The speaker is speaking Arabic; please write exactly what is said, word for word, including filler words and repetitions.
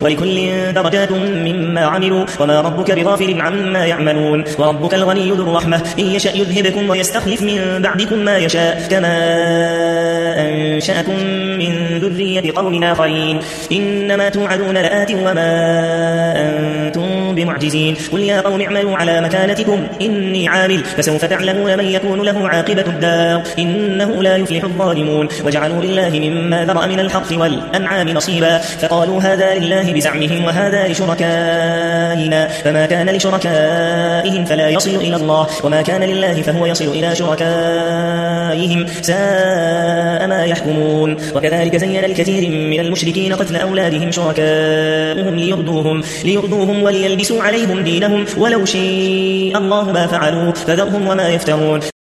ولكل درجات مما عملوا وما ربك بغافل عما يعملون وربك الغني ذو الرحمة إن يشأ يذهبكم ويستخلف من بعدكم ما يشاء كما أنشأكم من ذرية قوم آخرين إنما توعدون لآت وما أنتم بمعجزين قل يا قوم اعملوا على مكانتكم إني عامل فسوف تعلمون من يكون له عاقبة الدار إنه لا يفلح الظالمون وجعلوا لله مما ذرأ من الحرث والأنعام نصيبا فقالوا هذا لله بزعمهم وهذا لشركائنا فما كان لشركائهم فلا يصل إلى الله وما كان لله فهو يصل إلى شركائهم ساء ما يحكمون وكذلك زين لكثير من المشركين قتل أولادهم شركائهم ليرضوهم, ليرضوهم وليلبسوا عليهم دينهم ولو شاء الله ما فعلوا فذرهم وما يفترون